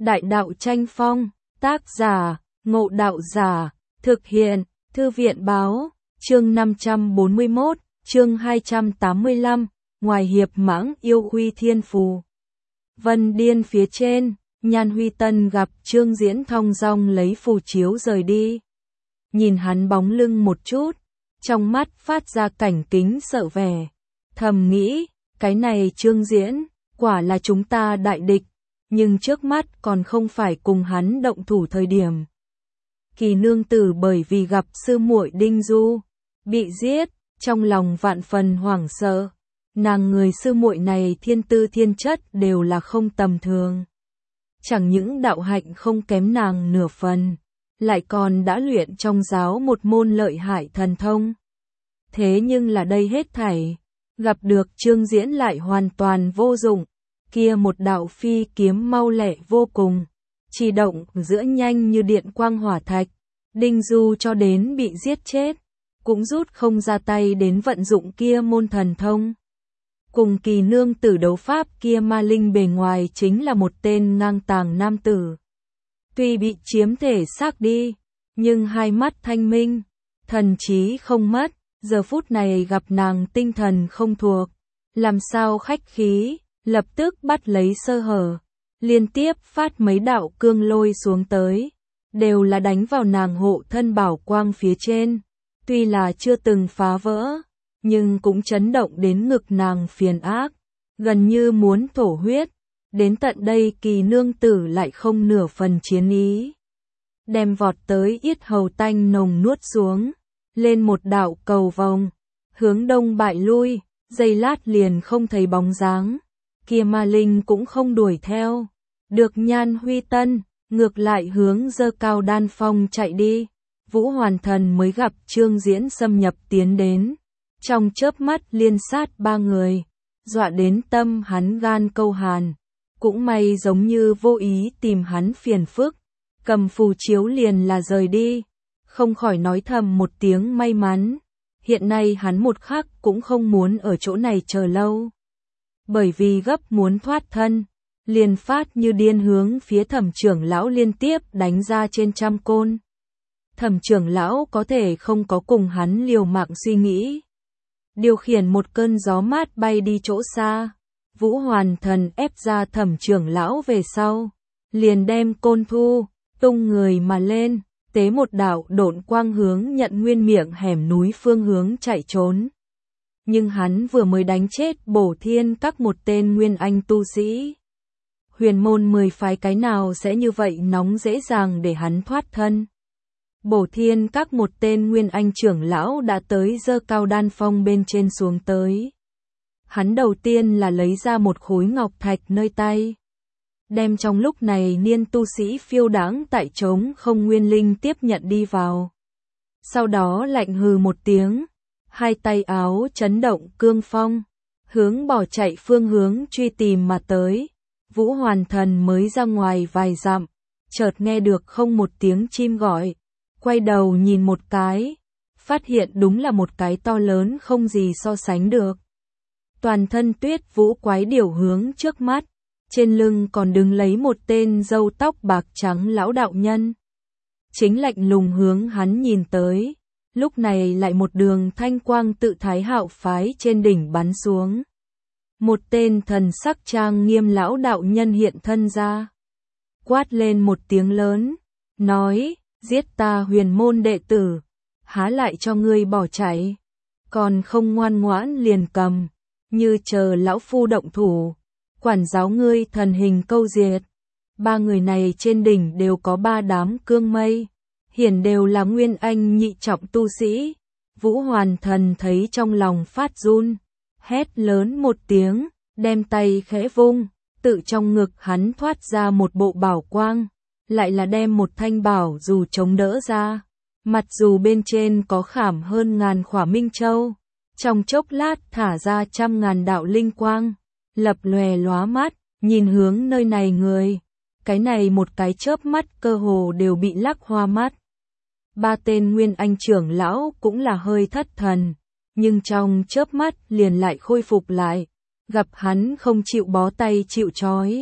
Đại đạo tranh phong, tác giả, Ngộ Đạo Giả, thực hiện, Thư viện báo, chương 541, chương 285, ngoài hiệp mãng yêu huy thiên phù. Vân Điên phía trên, Nhan Huy Tân gặp Trương Diễn thong dong lấy phù chiếu rời đi. Nhìn hắn bóng lưng một chút, trong mắt phát ra cảnh kính sợ vẻ. Thầm nghĩ, cái này Trương Diễn, quả là chúng ta đại địch, nhưng trước mắt còn không phải cùng hắn động thủ thời điểm. Kỳ nương tử bởi vì gặp sư muội Đinh Du, bị giết, trong lòng vạn phần hoảng sợ. Nàng người sư muội này thiên tư thiên chất đều là không tầm thường. Chẳng những đạo hạnh không kém nàng nửa phần, lại còn đã luyện trong giáo một môn lợi hại thần thông. Thế nhưng là đây hết thảy, gặp được Trương Diễn lại hoàn toàn vô dụng. Kia một đạo phi kiếm mau lẹ vô cùng, chỉ động giữa nhanh như điện quang hỏa thạch. Đinh Du cho đến bị giết chết, cũng rút không ra tay đến vận dụng kia môn thần thông. Cùng kỳ nương tử đấu pháp kia ma linh bề ngoài chính là một tên ngang tàng nam tử. Tuy bị chiếm thể xác đi, nhưng hai mắt thanh minh, thần trí không mất, giờ phút này gặp nàng tinh thần không thuộc, làm sao khách khí, lập tức bắt lấy sơ hở, liên tiếp phát mấy đạo cương lôi xuống tới, đều là đánh vào nàng hộ thân bảo quang phía trên, tuy là chưa từng phá vỡ, nhưng cũng chấn động đến ngực nàng phiền ác, gần như muốn thổ huyết. Đến tận đây kỳ nương tử lại không nửa phần chiến ý, đem vọt tới yết hầu tanh nồng nuốt xuống, lên một đạo cầu vòng, hướng đông bại lui, giây lát liền không thấy bóng dáng, kia ma linh cũng không đuổi theo, được Nhan Huy Tân, ngược lại hướng Dơ Cao Đan Phong chạy đi. Vũ Hoàn Thần mới gặp Trương Diễn xâm nhập tiến đến, trong chớp mắt liên sát ba người, dọa đến tâm hắn gan câu hàn. Cũng may giống như vô ý tìm hắn phiền phức, cầm phù chiếu liền là rời đi, không khỏi nói thầm một tiếng may mắn. Hiện nay hắn một khắc cũng không muốn ở chỗ này chờ lâu, bởi vì gấp muốn thoát thân, liền phát như điên hướng phía Thẩm trưởng lão liên tiếp đánh ra trên trăm côn. Thẩm trưởng lão có thể không có cùng hắn liều mạng suy nghĩ, điều khiển một cơn gió mát bay đi chỗ xa. Vũ Hoàn Thần ép ra Thẩm trưởng lão về sau, liền đem côn thu, tung người mà lên, tế một đạo độn quang hướng Nhận Nguyên miệng hẻm núi phương hướng chạy trốn. Nhưng hắn vừa mới đánh chết Bổ Thiên Các một tên nguyên anh tu sĩ. Huyền môn 10 phái cái nào sẽ như vậy nóng dễ dàng để hắn thoát thân. Bổ Thiên Các một tên nguyên anh trưởng lão đã tới Dơ Cao Đan Phong bên trên xuống tới. Hắn đầu tiên là lấy ra một khối ngọc thạch nơi tay, đem trong lúc này niên tu sĩ phiêu đãng tại trống không nguyên linh tiếp nhận đi vào. Sau đó lạnh hừ một tiếng, hai tay áo chấn động cương phong, hướng bỏ chạy phương hướng truy tìm mà tới. Vũ Hoàn Thần mới ra ngoài vài dặm, chợt nghe được không một tiếng chim gọi, quay đầu nhìn một cái, phát hiện đúng là một cái to lớn không gì so sánh được. Toàn thân tuyết vũ quái điểu hướng trước mắt, trên lưng còn đứng lấy một tên râu tóc bạc trắng lão đạo nhân. Chính lạnh lùng hướng hắn nhìn tới, lúc này lại một đường thanh quang tự Thái Hạo phái trên đỉnh bắn xuống. Một tên thần sắc trang nghiêm lão đạo nhân hiện thân ra, quát lên một tiếng lớn, nói, giết ta huyền môn đệ tử, há lại cho ngươi bỏ chạy, còn không ngoan ngoãn liền cầm. Như chờ lão phu động thủ, quản giáo ngươi thần hình câu diệt. Ba người này trên đỉnh đều có ba đám cương mây, hiển đều là nguyên anh nhị trọng tu sĩ. Vũ Hoàn Thần thấy trong lòng phát run, hét lớn một tiếng, đem tay khẽ vung, tự trong ngực hắn thoát ra một bộ bảo quang, lại là đem một thanh bảo dù chống đỡ ra, mặt dù bên trên có khảm hơn ngàn khỏa minh châu. Trong chốc lát thả ra trăm ngàn đạo linh quang, lập lòe lóa mắt, nhìn hướng nơi này người, cái này một cái chớp mắt cơ hồ đều bị lắc hoa mắt. Ba tên nguyên anh trưởng lão cũng là hơi thất thần, nhưng trong chớp mắt liền lại khôi phục lại, gặp hắn không chịu bó tay chịu trói,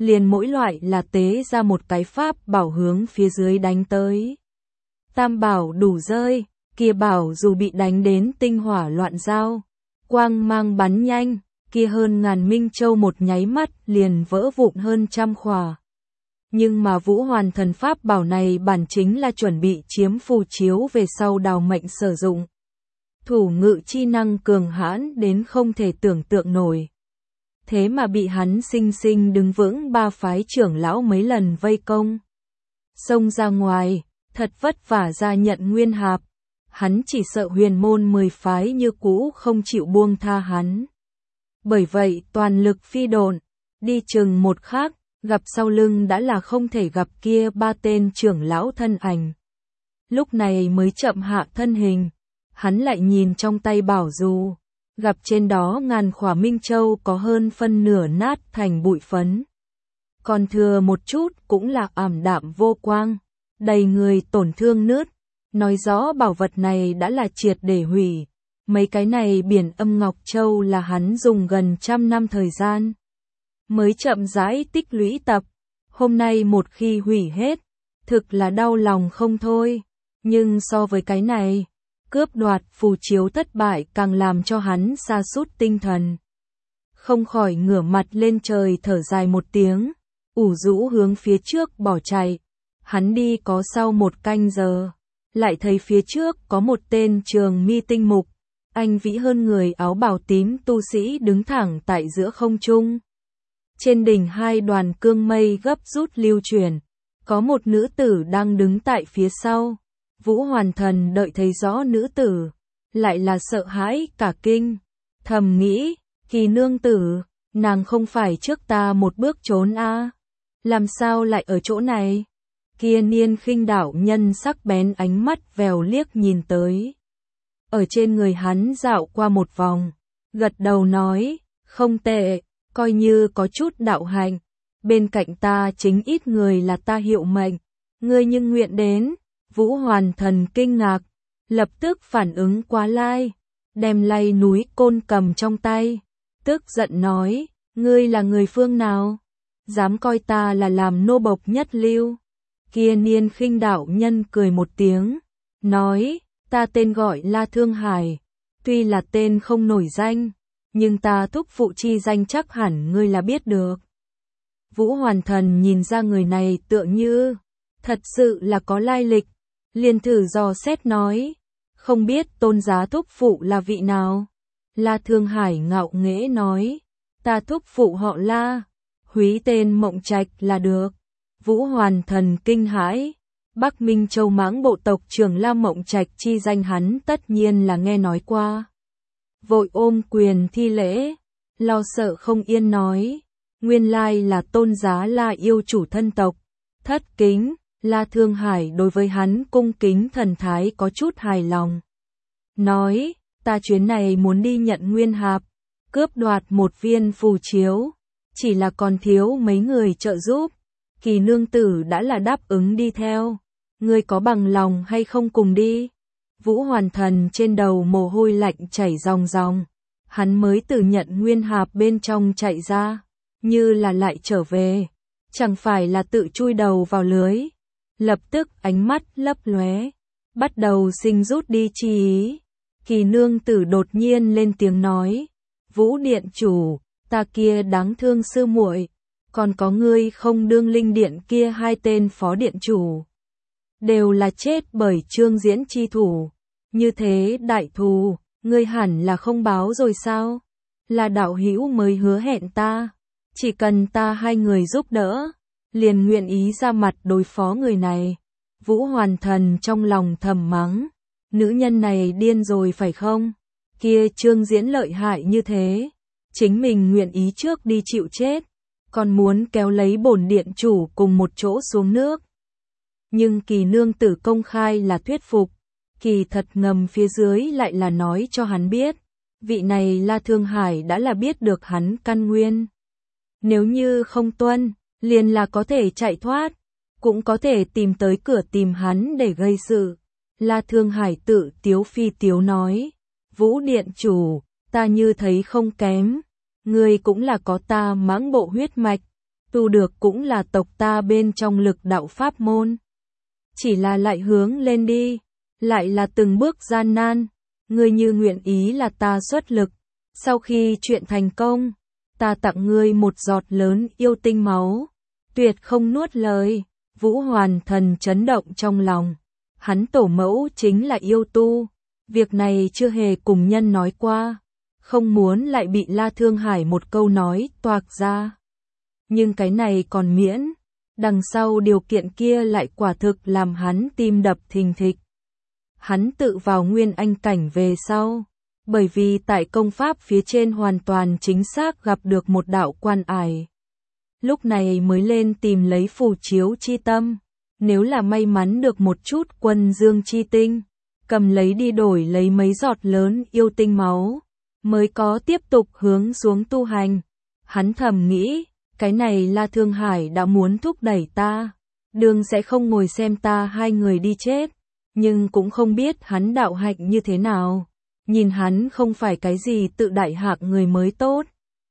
liền mỗi loại là tế ra một cái pháp bảo hướng phía dưới đánh tới. Tam bảo đủ rơi, kia bảo dù bị đánh đến tinh hỏa loạn giao, quang mang bắn nhanh, kia hơn ngàn minh châu một nháy mắt liền vỡ vụn hơn trăm khỏa. Nhưng mà Vũ Hoàn thần pháp bảo này bản chính là chuẩn bị chiếm phù chiếu về sau đào mệnh sử dụng. Thủ ngự chi năng cường hãn đến không thể tưởng tượng nổi. Thế mà bị hắn sinh sinh đứng vững ba phái trưởng lão mấy lần vây công. Xông ra ngoài, thật vất vả ra nhận nguyên hạp. Hắn chỉ sợ huyền môn 10 phái như cũ không chịu buông tha hắn. Bởi vậy toàn lực phi độn, đi chừng một khắc, gặp sau lưng đã là không thể gặp kia ba tên trưởng lão thân ảnh. Lúc này mới chậm hạ thân hình, hắn lại nhìn trong tay bảo dù, gặp trên đó ngàn khỏa minh châu có hơn phân nửa nát thành bụi phấn. Còn thừa một chút cũng là ảm đạm vô quang, đầy người tổn thương nứt, nói rõ bảo vật này đã là triệt để hủy. Mấy cái này biển âm ngọc châu là hắn dùng gần 100 năm thời gian mới chậm rãi tích lũy tập, hôm nay một khi hủy hết, thực là đau lòng không thôi. Nhưng so với cái này, cướp đoạt phù chiếu thất bại càng làm cho hắn sa sút tinh thần. Không khỏi ngửa mặt lên trời thở dài một tiếng, ủ rũ hướng phía trước bỏ chạy. Hắn đi có sau một canh giờ, lại thấy phía trước có một tên trường mi tinh mục, anh vĩ hơn người áo bào tím tu sĩ đứng thẳng tại giữa không trung. Trên đỉnh hai đoàn cương mây gấp rút lưu chuyển, có một nữ tử đang đứng tại phía sau. Vũ Hoàn Thần đợi thấy rõ nữ tử, lại là sợ hãi cả kinh, thầm nghĩ, Kỳ nương tử, nàng không phải trước ta một bước trốn a, làm sao lại ở chỗ này? Kia Niên Khinh đạo nhân sắc bén ánh mắt vèo liếc nhìn tới. Ở trên người hắn dạo qua một vòng, gật đầu nói, không tệ, coi như có chút đạo hạnh, bên cạnh ta chính ít người là ta hiệu mệnh, ngươi nhưng nguyện đến. Vũ Hoàn Thần kinh ngạc, lập tức phản ứng quá lai, đem lay núi côn cầm trong tay, tức giận nói, ngươi là người phương nào? Dám coi ta là làm nô bộc nhất lưu? Kia Niên Khinh đạo nhân cười một tiếng, nói, ta tên gọi La Thương Hải, tuy là tên không nổi danh, nhưng ta thúc phụ chi danh chắc hẳn ngươi là biết được. Vũ Hoàn Thần nhìn ra người này tựa như, thật sự là có lai lịch, liền thử dò xét nói, không biết tôn giá thúc phụ là vị nào? La Thương Hải ngạo nghễ nói, ta thúc phụ họ La, húy tên Mộng Trạch là được. Vũ Hoàn Thần kinh hãi, Bắc Minh Châu Mãng bộ tộc trưởng La Mộng Trạch chi danh hắn tất nhiên là nghe nói qua. Vội ôm quyền thi lễ, lo sợ không yên nói, nguyên lai là tôn giá La yêu chủ thân tộc, thất kính. La Thương Hải đối với hắn cung kính thần thái có chút hài lòng. Nói, ta chuyến này muốn đi nhận nguyên hạp, cướp đoạt một viên phù chiếu, chỉ là còn thiếu mấy người trợ giúp. Kỳ nương tử đã là đáp ứng đi theo, ngươi có bằng lòng hay không cùng đi? Vũ Hoàn Thần trên đầu mồ hôi lạnh chảy ròng ròng, hắn mới từ nhận nguyên hạp bên trong chạy ra, như là lại trở về, chẳng phải là tự chui đầu vào lưới. Lập tức ánh mắt lấp lóe, bắt đầu sinh rút đi chi ý. Kỳ nương tử đột nhiên lên tiếng nói, Vũ điện chủ, ta kia đáng thương sư muội, còn có ngươi không đương linh điện kia hai tên phó điện chủ, đều là chết bởi Trương Diễn chi thủ. Như thế đại thù, ngươi hẳn là không báo rồi sao? Là đạo hữu mới hứa hẹn ta, chỉ cần ta hai người giúp đỡ, liền nguyện ý ra mặt đối phó người này. Vũ Hoàn Thần trong lòng thầm mắng, nữ nhân này điên rồi phải không? Kia Trương Diễn lợi hại như thế, chính mình nguyện ý trước đi chịu chết, còn muốn kéo lấy bổn điện chủ cùng một chỗ xuống nước. Nhưng Kỳ nương tử công khai là thuyết phục, kỳ thật ngầm phía dưới lại là nói cho hắn biết, vị này La Thương Hải đã là biết được hắn căn nguyên. Nếu như không tuân, liền là có thể chạy thoát, cũng có thể tìm tới cửa tìm hắn để gây sự. La Thương Hải tự tiếu phi tiếu nói, Vũ điện chủ, ta như thấy không kém, ngươi cũng là có ta Mãng bộ huyết mạch, tu được cũng là tộc ta bên trong lực đạo pháp môn. Chỉ là lại hướng lên đi, lại là từng bước gian nan, ngươi như nguyện ý là ta xuất lực. Sau khi chuyện thành công, ta tặng ngươi một giọt lớn yêu tinh máu, tuyệt không nuốt lời. Vũ Hoàn Thần chấn động trong lòng, hắn tổ mẫu chính là yêu tu, việc này chưa hề cùng nhân nói qua, không muốn lại bị La Thương Hải một câu nói toạc ra. Nhưng cái này còn miễn, đằng sau điều kiện kia lại quả thực làm hắn tim đập thình thịch. Hắn tự vào nguyên anh cảnh về sau, bởi vì tại công pháp phía trên hoàn toàn chính xác gặp được một đạo quan ải. Lúc này mới lên tìm lấy phù chiếu chi tâm, nếu là may mắn được một chút quân dương chi tinh, cầm lấy đi đổi lấy mấy giọt lớn yêu tinh máu, mới có tiếp tục hướng xuống tu hành. Hắn thầm nghĩ, cái này La Thương Hải đã muốn thúc đẩy ta, đường sẽ không ngồi xem ta hai người đi chết, nhưng cũng không biết hắn đạo hạnh như thế nào, nhìn hắn không phải cái gì tự đại hạng người mới tốt.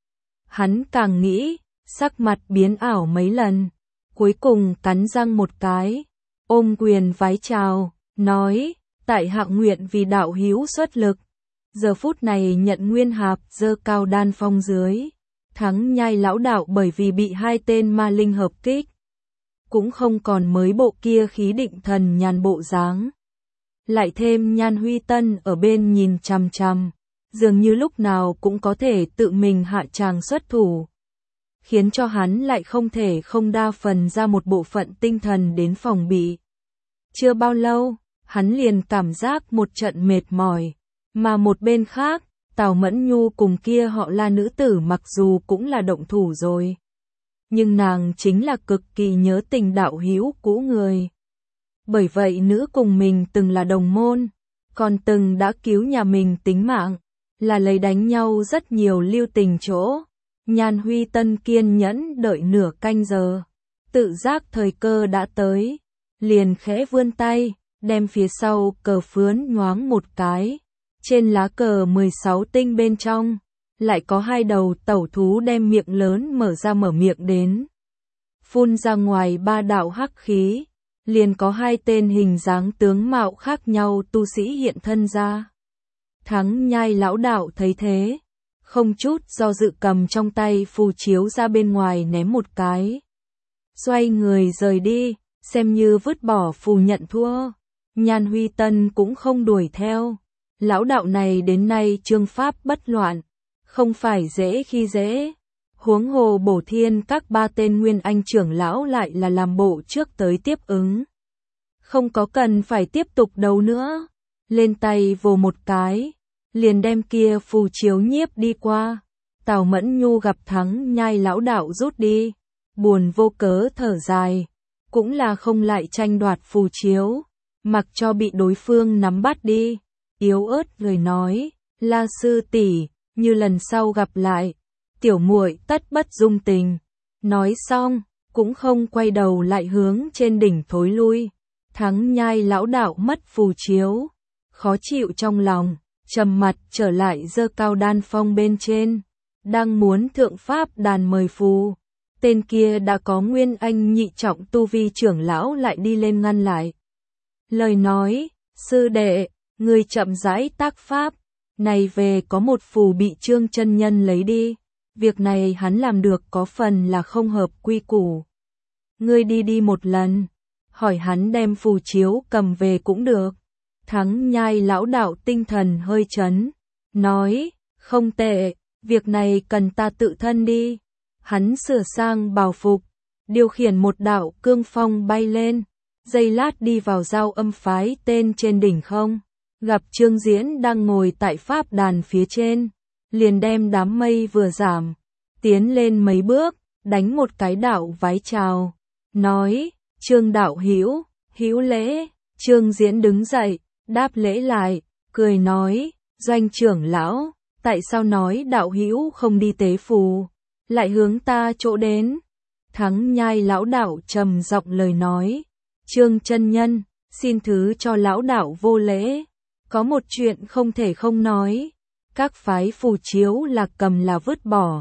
Hắn càng nghĩ, sắc mặt biến ảo mấy lần, cuối cùng cắn răng một cái, ôm quyền vái chào, nói, tại hạ nguyện vì đạo hữu xuất lực. Giờ phút này nhận nguyên hạp giơ cao đan phong dưới, Thắng Nhai lão đạo bởi vì bị hai tên ma linh hợp kích, cũng không còn mới bộ kia khí định thần nhàn bộ dáng. Lại thêm Nhan Huy Tân ở bên nhìn chằm chằm, dường như lúc nào cũng có thể tự mình hạ tràng xuất thủ, khiến cho hắn lại không thể không đa phần ra một bộ phận tinh thần đến phòng bị. Chưa bao lâu, hắn liền cảm giác một trận mệt mỏi, mà một bên khác, Tào Mẫn Nhu cùng kia họ La nữ tử mặc dù cũng là động thủ rồi, nhưng nàng chính là cực kỳ nhớ tình đạo hữu cũ người. Bởi vậy nữ cùng mình từng là đồng môn, còn từng đã cứu nhà mình tính mạng, là lấy đánh nhau rất nhiều lưu tình chỗ. Nhan Huy Tân kiên nhẫn đợi nửa canh giờ, tự giác thời cơ đã tới, liền khẽ vươn tay, đem phía sau cờ phướn nhoáng một cái. Trên lá cờ 16 tinh bên trong, lại có hai đầu tẩu thú đem miệng lớn mở ra mở miệng đến. Phun ra ngoài ba đạo hắc khí, liền có hai tên hình dáng tướng mạo khác nhau tu sĩ hiện thân ra. Thắng Nhai lão đạo thấy thế, không chút do dự cầm trong tay phù chiếu ra bên ngoài ném một cái. Xoay người rời đi, xem như vứt bỏ phù nhận thua. Nhan Huy Tân cũng không đuổi theo. Lão đạo này đến nay chương pháp bất loạn, không phải dễ khi dễ. Huống hồ Bổ Thiên các ba tên nguyên anh trưởng lão lại là làm bộ trước tới tiếp ứng. Không có cần phải tiếp tục đấu nữa. Lên tay vồ một cái, liền đem kia phù chiếu nhiếp đi qua. Tào Mẫn Nhu gặp Thắng Nhai lão đạo rút đi, buồn vô cớ thở dài, cũng là không lại tranh đoạt phù chiếu, mặc cho bị đối phương nắm bắt đi. Yếu ớt lời nói, La sư tỷ, như lần sau gặp lại, tiểu muội tất bất dung tình. Nói xong, cũng không quay đầu lại hướng trên đỉnh thối lui. Thắng Nhai lão đạo mất phù chiếu, khó chịu trong lòng, trầm mặt trở lại giơ cao đan phong bên trên, đang muốn thượng pháp đàn mời phù. Tên kia đã có nguyên anh nhị trọng tu vi trưởng lão lại đi lên ngăn lại. Lời nói, sư đệ, ngươi chậm rãi tác pháp, này về có một phù bị Trương chân nhân lấy đi, việc này hắn làm được có phần là không hợp quy củ. Ngươi đi một lần, hỏi hắn đem phù chiếu cầm về cũng được. Thắng Nhai lão đạo tinh thần hơi chấn, nói, không tệ, việc này cần ta tự thân đi. Hắn sửa sang bào phục, điều khiển một đạo cương phong bay lên, giây lát đi vào giao âm phái tên trên đỉnh không. Gặp Trương Diễn đang ngồi tại pháp đàn phía trên, liền đem đám mây vừa giảm, tiến lên mấy bước, đánh một cái đạo vái chào, nói, Trương đạo hữu, hữu lễ. Trương Diễn đứng dậy, đáp lễ lại, cười nói, Doanh trưởng lão, tại sao nói đạo hữu không đi tế phù, lại hướng ta chỗ đến. Thắng Nhai lão đạo trầm giọng lời nói, Trương chân nhân, xin thứ cho lão đạo vô lễ. Có một chuyện không thể không nói, các phái phù chiếu là cầm là vứt bỏ,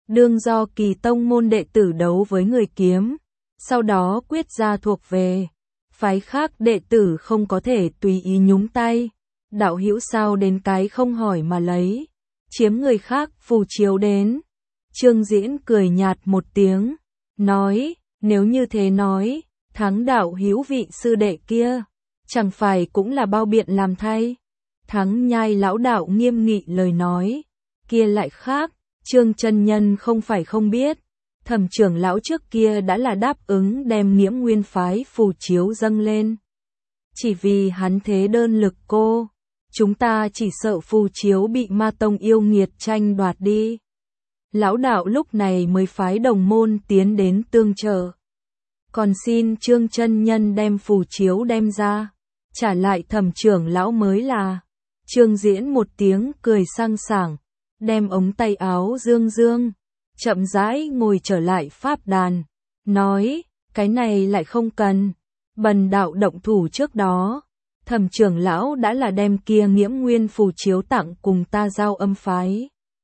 đương do kỳ tông môn đệ tử đấu với người kiếm, sau đó quyết ra thuộc về. Phái khác đệ tử không có thể tùy ý nhúng tay. Đạo hữu sao đến cái không hỏi mà lấy, chiếm người khác phù chiếu đến. Trương Diễn cười nhạt một tiếng, nói, nếu như thế nói, Thắng đạo hữu vị sư đệ kia, chẳng phải cũng là bao biện làm thay. Thắng Nhai lão đạo nghiêm nghị lời nói, kia lại khác, Trương chân nhân không phải không biết. Thẩm trưởng lão trước kia đã là đáp ứng đem Nghiễm Nguyên phái phù chiếu dâng lên. Chỉ vì hắn thế đơn lực cô, chúng ta chỉ sợ phù chiếu bị ma tông yêu nghiệt tranh đoạt đi. Lão đạo lúc này mới phái đồng môn tiến đến tương trợ. Còn xin Trương chân nhân đem phù chiếu đem ra, trả lại thẩm trưởng lão mới là. Trương Diễn một tiếng cười sang sảng, đem ống tay áo dương dương, chậm rãi ngồi trở lại pháp đàn, nói, cái này lại không cần. Bần đạo động thủ trước đó, thẩm trưởng lão đã là đem kia Nghiễm Nguyên phù chiếu tặng cùng ta giao âm phái.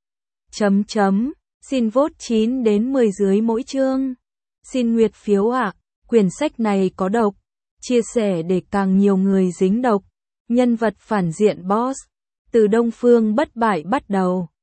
Xin vote 9 đến 10 dưới mỗi chương. Xin nguyệt phiếu ạ. Quyển sách này có độc. Chia sẻ để càng nhiều người dính độc. Nhân vật phản diện boss. Từ Đông Phương bất bại bắt đầu.